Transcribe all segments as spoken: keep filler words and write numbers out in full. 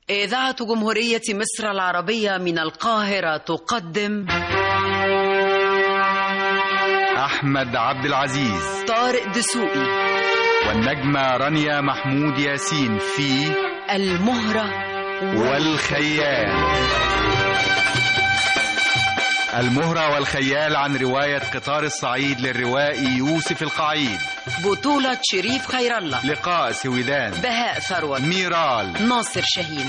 إذاعة جمهورية مصر العربية من القاهرة تقدم أحمد عبد العزيز، طارق دسوقي، والنجمة رانيا محمود ياسين في المهرة والخيال. المهرة والخيال عن رواية قطار الصعيد للروائي يوسف القعيد، بطولة شريف خير الله، لقاء سويدان، بهاء ثروت، ميرال، ناصر شاهين.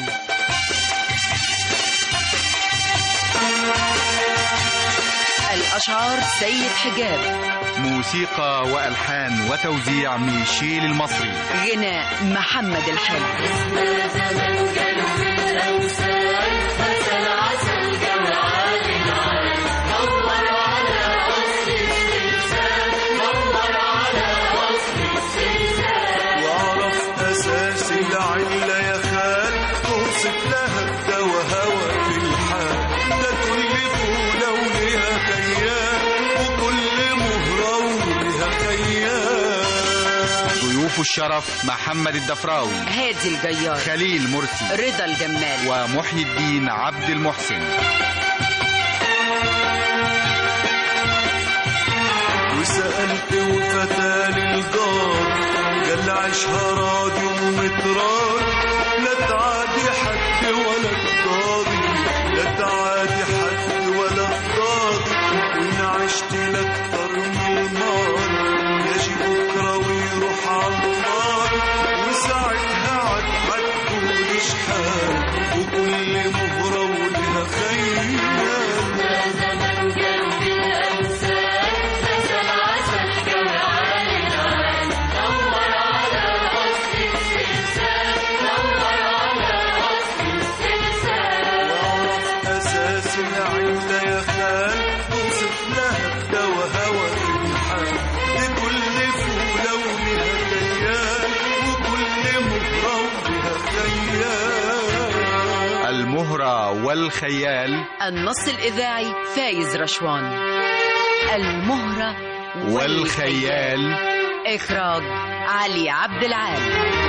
الأشعار سيد حجاب، موسيقى وألحان وتوزيع ميشيل المصري، غناء محمد الحاج. ضيوف الشرف محمد الدفراوي، هادي الجيار، خليل مرسي، رضا الجمال، ومحي الدين عبد المحسن. وسألت وفتى للجار قال عيشها راديو ومترار، لا تعادي حد ولا تضاضي، لا تعادي حد ولا تضاضي، وإن عشت لأكتر من النار يجي بكرة ويروح عالنار، وساعتها عد ما تقولش حال، وكل مهرة ولها خيال. يا زمن قلبي الأمثال نزل عسل جو عالي العال، دور على أصل السلسال، دور على أصل السلسال. وأعرف أساس العلة يا خال، توصف لها بدوا هوى الحال، لكل فولة ولها كيان، وكل مهرة ولها خيال. المهرة والخيال. النص الإذاعي فايز رشوان. المهرة والخيال. إخراج علي عبد العال.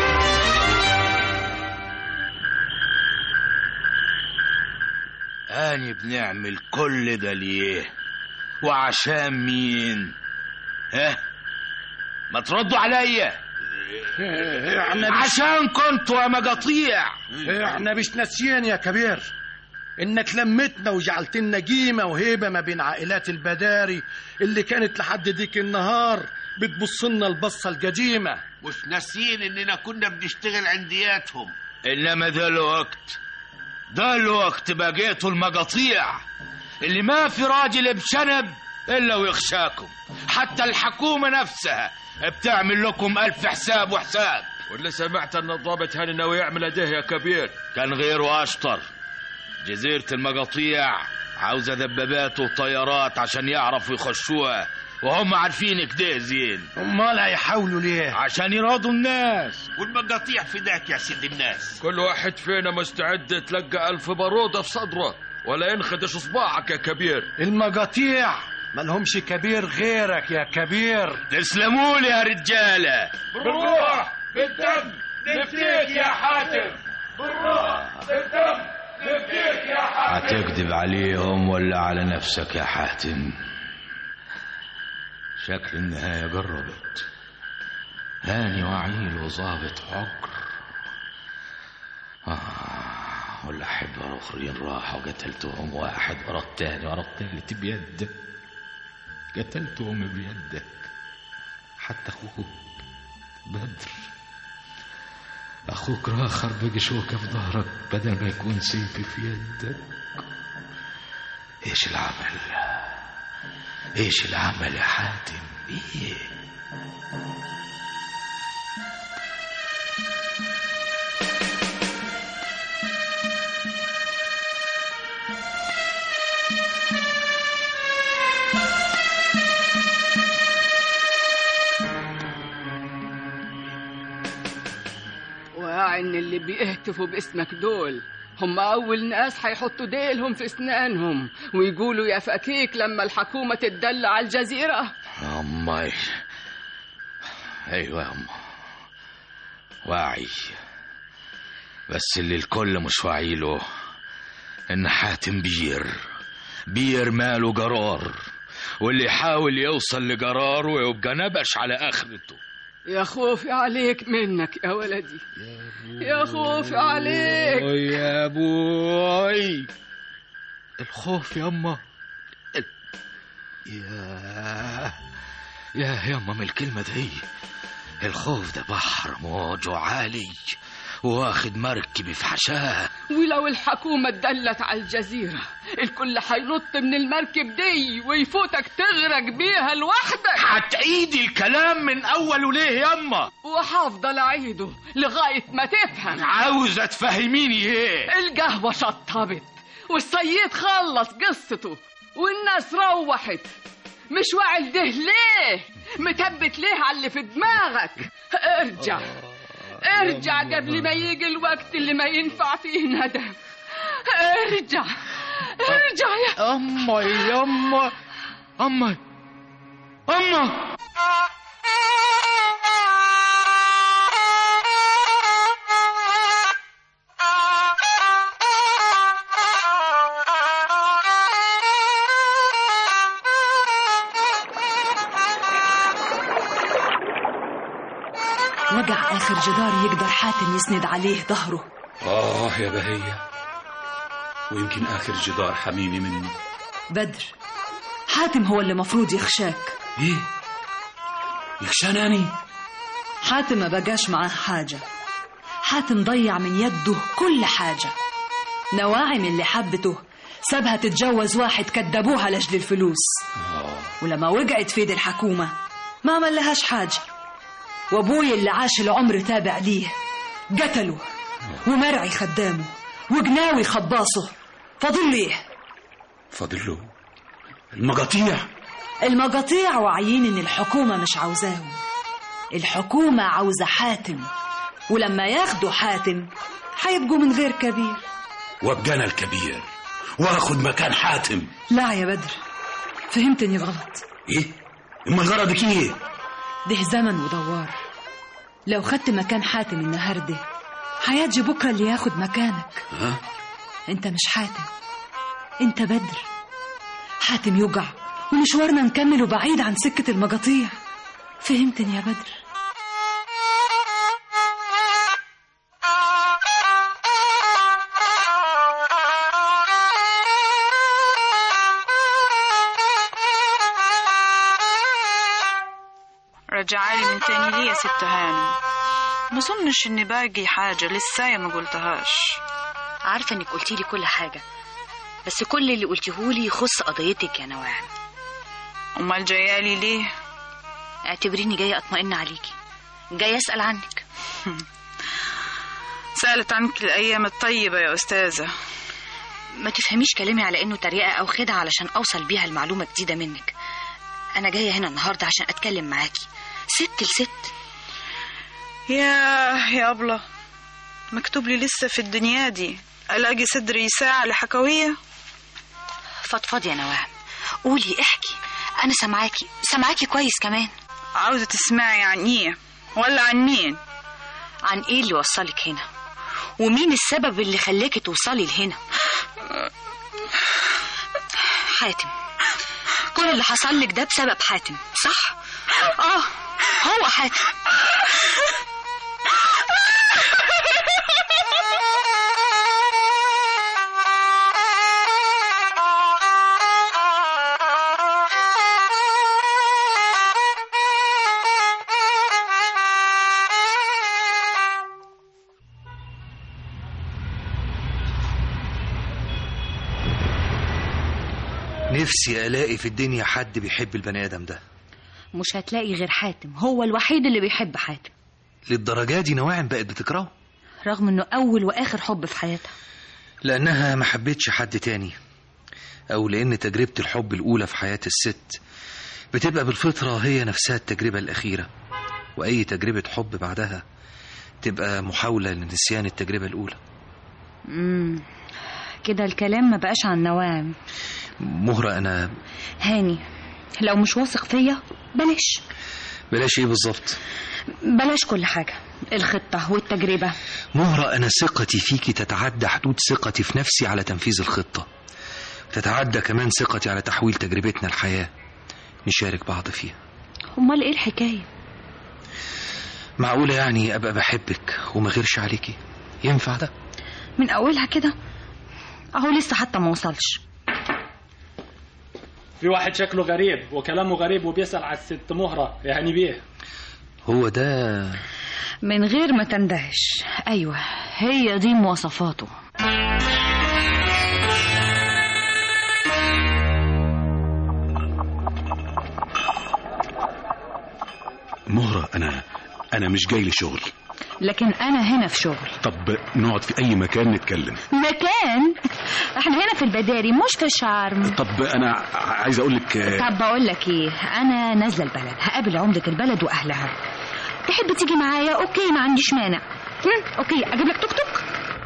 أنا بنعمل كل ده ليه وعشان مين؟ ها ما تردوا عليا. احنا عشان كنتوا يا مقاطيع. احنا مش ناسيين يا كبير انك لمتنا وجعلتنا قيمه وهيبه ما بين عائلات البداري اللي كانت لحد ديك النهار بتبصلنا البصه القديمه. مش ناسيين اننا كنا بنشتغل عندياتهم، انما ده الوقت ده الوقت بقيتوا المقاطيع اللي ما في راجل بشنب الا ويخشاكم، حتى الحكومه نفسها بتعمل لكم الف حساب وحساب. واللي سمعت ان الضابط هاني ناوي يعمل ده يا كبير كان غيره اشطر. جزيره المقاطيع عاوزه دبابات وطيارات عشان يعرفوا يخشوها، وهم عارفين كده زين. امال هيحاولوا ليه؟ عشان يراضوا الناس. والمقاطيع فداك يا سيد الناس. كل واحد فينا مستعد تلقى الف بارودة في صدره ولا ينخدش صباعك يا كبير. المقاطيع مالهمش كبير غيرك يا كبير. تسلموا لي يا رجاله. بالروح بالدم نفديك يا حاتم، بالروح بالدم نفديك يا حاتم. هتكذب عليهم ولا على نفسك يا حاتم؟ شكل النهاية قربت. هاني وعيل وظابط عقر آه والأحبة الآخرين راحوا قتلتهم واحد ورا التاني ورا التالت بيدك. قتلتهم بيدك. حتى أخوك بدر أخوك راخر بقي شوكة في ظهرك بدل ما يكون سيفي في يدك. إيش العمل؟ إيش العمل يا حاتم؟ إيه؟ وإن اللي بيهتفوا باسمك دول هم أول ناس هيحطوا ديلهم في أسنانهم ويقولوا يا فكيك لما الحكومة تدلع على الجزيرة. أمي أيوة يا أم واعي بس اللي الكل مش واعيله ان حاتم بير بير ماله قرار، واللي يحاول يوصل لقراره يبقى نبش على اخرته. يا خوفي عليك منك يا ولدي، يا خوفي عليك يا ابوي. الخوف يا اما ال... يا يا يما من الكلمة دي. الخوف ده بحر موجه عالي واخد مركبي في حشاه، ولو الحكومة اتدلت على الجزيرة الكل هينط من المركب دي ويفوتك تغرق بيها لوحدك. هتعيدي الكلام من أوله ليه يما؟ وهفضل أعيده لغاية ما تفهم. عاوزة تفهميني ايه؟ القهوة شطبت والصياد خلص قصته والناس روحت. مش واعي ده ليه؟ متبت ليه على اللي في دماغك؟ ارجع ارجع قبل ما يجي الوقت اللي ما ينفع فيه ندم. ارجع ارجع يا أما يما أما أما وقع آخر جدار يقدر حاتم يسند عليه ظهره. آه يا بهية، ويمكن آخر جدار حميني منه. بدر، حاتم هو اللي مفروض يخشاك. إيه؟ يخشاناني؟ حاتم ما بقاش معاه حاجة. حاتم ضيع من يده كل حاجة. نواعم اللي حبته سابها تتجوز واحد كدبوها لأجل الفلوس. آه. ولما وقعت في يد الحكومة ما عمل لهاش حاجة. وابوي اللي عاش العمر تابع ليه قتله، ومرعي خدامه، وقناوي خباصه. فاضل ليه؟ فاضل له المقاطيع. المقاطيع واعيين ان الحكومة مش عاوزاهم. الحكومة عاوزة حاتم، ولما ياخدوا حاتم هيبقوا من غير كبير. وابقى انا الكبير واخد مكان حاتم. لا يا بدر، فهمتني غلط. ايه؟ اما غرضك ايه؟ ده زمن ودوار. لو خدت مكان حاتم النهارده هيجي بكره اللي ياخد مكانك. ها؟ انت مش حاتم، انت بدر. حاتم يوجع ومشوارنا نكمله بعيد عن سكة المقاطيع. فهمتني يا بدر؟ رجعالي من تاني ليه يا ست هانم؟ ما ظنش اني باقي حاجة لسه ما قلتهاش. عارفة انك قلتيلي كل حاجة، بس كل اللي قلتيهولي يخص قضيتك يا نواعم. امال جايالي ليه؟ اعتبريني جاية اطمئن عليكي، جاية اسأل عنك. سألت عنك الايام الطيبة يا استاذة. ما تفهميش كلامي على انه تريقة او خدعة علشان اوصل بيها المعلومة جديدة منك. انا جاية هنا النهاردة عشان اتكلم معاكي ست لست. يا يا أبلة، مكتوب لي لسه في الدنيا دي ألاقي صدري ساعة لحكاوية. فضفضي يا نواعم، قولي احكي، أنا سمعاكي سمعاكي كويس كمان. عاوزة تسمعي عن إيه ولا عن مين؟ عن إيه اللي وصلك هنا، ومين السبب اللي خلاكي توصلي لهنا. حاتم، كل اللي حصل لك ده بسبب حاتم، صح؟ آه، هو حاتم. نفسي ألاقي في الدنيا حد بيحب البني آدم ده. مش هتلاقي غير حاتم، هو الوحيد اللي بيحب حاتم. للدرجة دي نواعم بقت بتكرهه؟ رغم انه اول واخر حب في حياتها. لأنها ما حبتش حد تاني، أو لأن تجربة الحب الأولى في حياة الست بتبقى بالفطرة هي نفسها التجربة الأخيرة، وأي تجربة حب بعدها تبقى محاولة لنسيان التجربة الأولى. امم كده الكلام ما بقاش عن نواعم. مهرة، أنا هاني لو مش واثق فيا بلاش. بلاش إيه بالظبط؟ بلاش كل حاجة. الخطة والتجربة. مهرة، أنا ثقتي فيكي تتعدى حدود ثقتي في نفسي على تنفيذ الخطة، تتعدى كمان ثقتي على تحويل تجربتنا الحياة نشارك بعض فيها. أمال إيه الحكاية؟ معقولة يعني أبقى بحبك وما غيرش عليكي؟ ينفع ده؟ من أولها كده أهو لسه حتى ما وصلش. في واحد شكله غريب وكلامه غريب وبيسأل على الست مهرة يا هاني بيه. هو ده؟ من غير ما تندهش، أيوة هي دي مواصفاته. مهرة، أنا أنا مش جاي لشغل، لكن أنا هنا في شغل. طب نقعد في أي مكان نتكلم. مكان؟ احنا هنا في البداري مش في الشارم. طب أنا عايز أقول لك. طب بقول لك إيه، أنا نازلة البلد هقابل عمدة البلد وأهلها. تحب تيجي معايا؟ أوكي ما عنديش مانع. أوكي أجيب لك توك توك.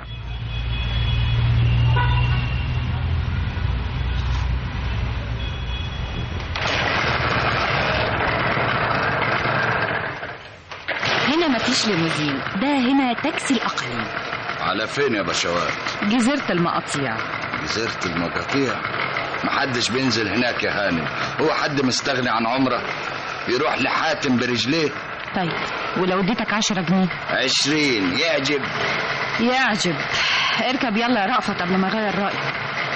هنا مفيش ليموزين، ده هنا تاكسي الأقاليم. على فين يا بشوات؟ جزيرة المقاطيع. جزيرة المقاطيع؟ محدش بينزل هناك يا هانم. هو حد مستغني عن عمره يروح لحاتم برجليه؟ طيب ولو اديتك عشرة جنيه؟ عشرين يعجب؟ يعجب. اركب يلا يا رأفت قبل ما اغير رأيي.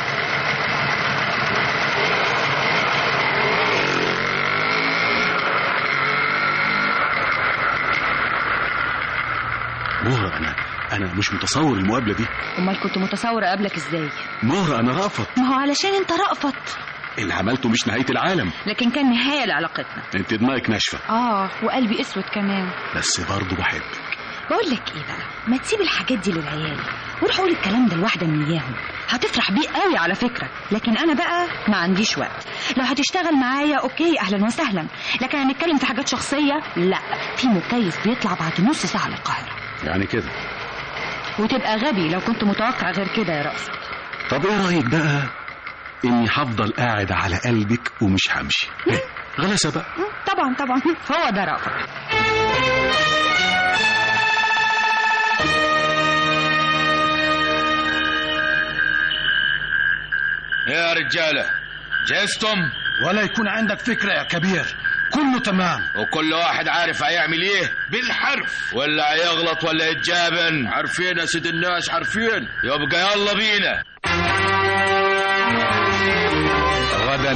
مهرة، أنا أنا مش متصور المقابلة دي. أمال كنت متصورة قبلك إزاي؟ مهرة، أنا رأفت. ما هو علشان أنت رأفت. اللي عملته مش نهاية العالم، لكن كان نهاية لعلاقتنا. أنت دماغك ناشفة. آه وقلبي أسود كمان. بس برضه بحبك. بقول لك إيه بقى، ما تسيب الحاجات دي للعيال وروح قول الكلام ده لواحدة من إياهم، هتفرح بيه قوي على فكرة. لكن أنا بقى ما عنديش وقت. لو هتشتغل معايا أوكي أهلا وسهلا، لكن هنتكلم في حاجات شخصية لا. في مكيف بيطلع بعد نص ساعة للقاهرة. يعني كده؟ وتبقى غبي لو كنت متوقع غير كده يا رأفت. طب ايه رأيك بقى اني هفضل قاعد على قلبك ومش همشي؟ غلاسة بقى. طبعا طبعا هو ده رأفت. يا رجالة جهزتم؟ ولا يكون عندك فكرة يا كبير، كله تمام. وكل واحد عارف هيعمل ايه بالحرف، ولا هيغلط ولا يتجابن؟ عارفين يا سيد الناس، عارفين. يبقى يلا بينا. غدا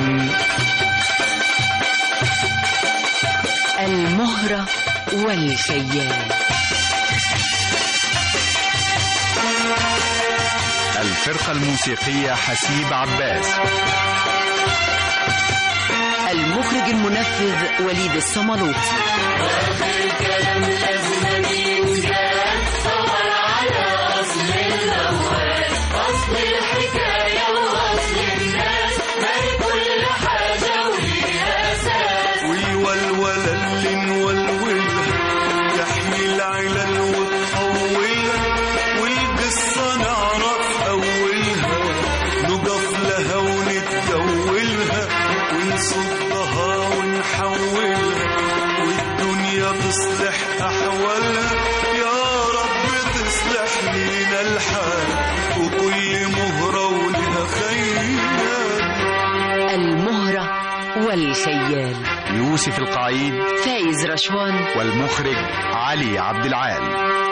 المهرة والخيال. الفرقة الموسيقية حسيب عباس. المخرج المنفذ وليد الصملوطي. واخر كلام لازم ينجال، صور على أصل الأول، أصل الحكاية وأصل الناس، ما هي كل حاجة وليها أساس. والولولة اللي نولولها تحمي العلل وتحولها، والقصة نعرف أولها، نقف لها ونتجولها ونصدها ونحولها، والدنيا تصلح أحوالها. يا رب تصلح لينا الحال، وكل مهرة ولها خيال. المهرة والخيال. يوسف القعيد، فايز رشوان، والمخرج علي عبد العال.